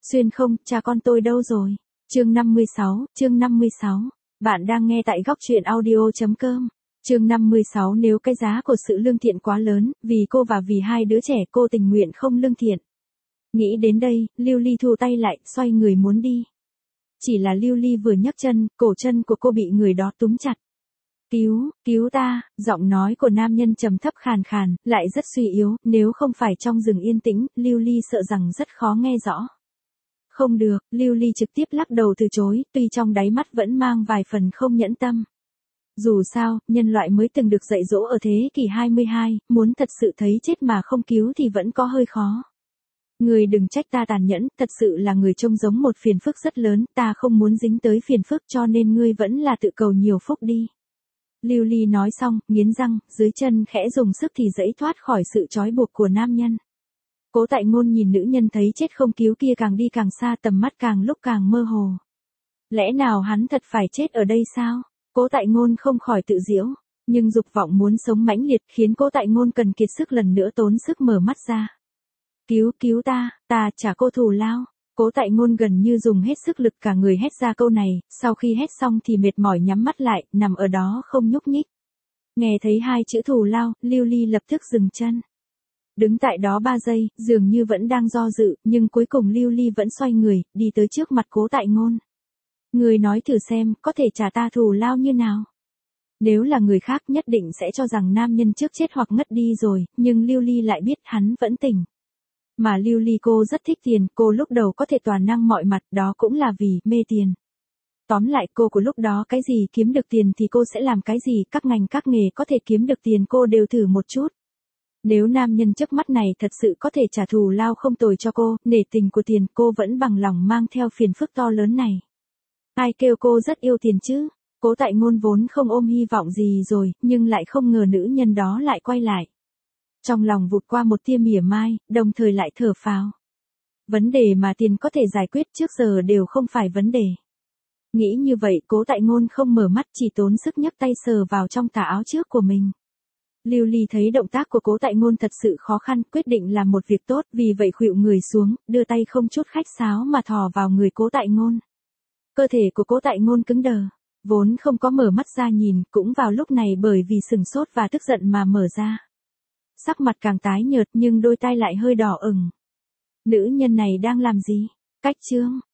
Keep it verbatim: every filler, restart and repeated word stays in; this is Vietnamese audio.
Xuyên không, cha con tôi đâu rồi? Chương năm mươi sáu, chương năm mươi sáu. Bạn đang nghe tại góc truyện audio chấm com. Chương năm mươi sáu. Nếu cái giá của sự lương thiện quá lớn, vì cô và vì hai đứa trẻ cô tình nguyện không lương thiện. Nghĩ đến đây, Lưu Ly thu tay lại, xoay người muốn đi. Chỉ là Lưu Ly vừa nhấc chân, cổ chân của cô bị người đó túm chặt. Cứu, cứu ta, giọng nói của nam nhân trầm thấp khàn khàn, lại rất suy yếu, nếu không phải trong rừng yên tĩnh, Lưu Ly sợ rằng rất khó nghe rõ. Không được, Lưu Ly trực tiếp lắc đầu từ chối, tuy trong đáy mắt vẫn mang vài phần không nhẫn tâm. Dù sao, nhân loại mới từng được dạy dỗ ở thế kỷ hai mươi hai, muốn thật sự thấy chết mà không cứu thì vẫn có hơi khó. Người đừng trách ta tàn nhẫn, thật sự là người trông giống một phiền phức rất lớn, ta không muốn dính tới phiền phức cho nên ngươi vẫn là tự cầu nhiều phúc đi. Lưu Ly nói xong, nghiến răng, dưới chân khẽ dùng sức thì giãy thoát khỏi sự trói buộc của nam nhân. Cố Tại Ngôn nhìn nữ nhân thấy chết không cứu kia càng đi càng xa, tầm mắt càng lúc càng mơ hồ. Lẽ nào hắn thật phải chết ở đây sao? Cố Tại Ngôn không khỏi tự giễu, nhưng dục vọng muốn sống mãnh liệt khiến Cố Tại Ngôn cần kiệt sức lần nữa tốn sức mở mắt ra. Cứu, cứu ta, ta trả cô thù lao. Cố Tại Ngôn gần như dùng hết sức lực cả người hét ra câu này, sau khi hét xong thì mệt mỏi nhắm mắt lại, nằm ở đó không nhúc nhích. Nghe thấy hai chữ thù lao, Lưu Ly lập tức dừng chân. Đứng tại đó ba giây, dường như vẫn đang do dự, nhưng cuối cùng Lưu Ly vẫn xoay người, đi tới trước mặt Cố Tại Ngôn. Người nói thử xem, có thể trả ta thù lao như nào? Nếu là người khác nhất định sẽ cho rằng nam nhân trước chết hoặc ngất đi rồi, nhưng Lưu Ly lại biết hắn vẫn tỉnh. Mà Lưu Ly cô rất thích tiền, cô lúc đầu có thể toàn năng mọi mặt, đó cũng là vì mê tiền. Tóm lại cô của lúc đó cái gì kiếm được tiền thì cô sẽ làm cái gì, các ngành các nghề có thể kiếm được tiền cô đều thử một chút. Nếu nam nhân trước mắt này thật sự có thể trả thù lao không tồi cho cô, nể tình của tiền, cô vẫn bằng lòng mang theo phiền phức to lớn này. Ai kêu cô rất yêu tiền chứ? Cố Tại Ngôn vốn không ôm hy vọng gì rồi, nhưng lại không ngờ nữ nhân đó lại quay lại. Trong lòng vụt qua một tia mỉa mai, đồng thời lại thở phào. Vấn đề mà tiền có thể giải quyết trước giờ đều không phải vấn đề. Nghĩ như vậy, Cố Tại Ngôn không mở mắt, chỉ tốn sức nhấc tay sờ vào trong tà áo trước của mình. Lưu Ly thấy động tác của Cố Tại Ngôn thật sự khó khăn, quyết định làm một việc tốt, vì vậy khuỵu người xuống, đưa tay không chút khách sáo mà thò vào người Cố Tại Ngôn. Cơ thể của Cố Tại Ngôn cứng đờ, vốn không có mở mắt ra nhìn, cũng vào lúc này bởi vì sừng sốt và tức giận mà mở ra. Sắc mặt càng tái nhợt nhưng đôi tai lại hơi đỏ ửng. Nữ nhân này đang làm gì? Cách chương,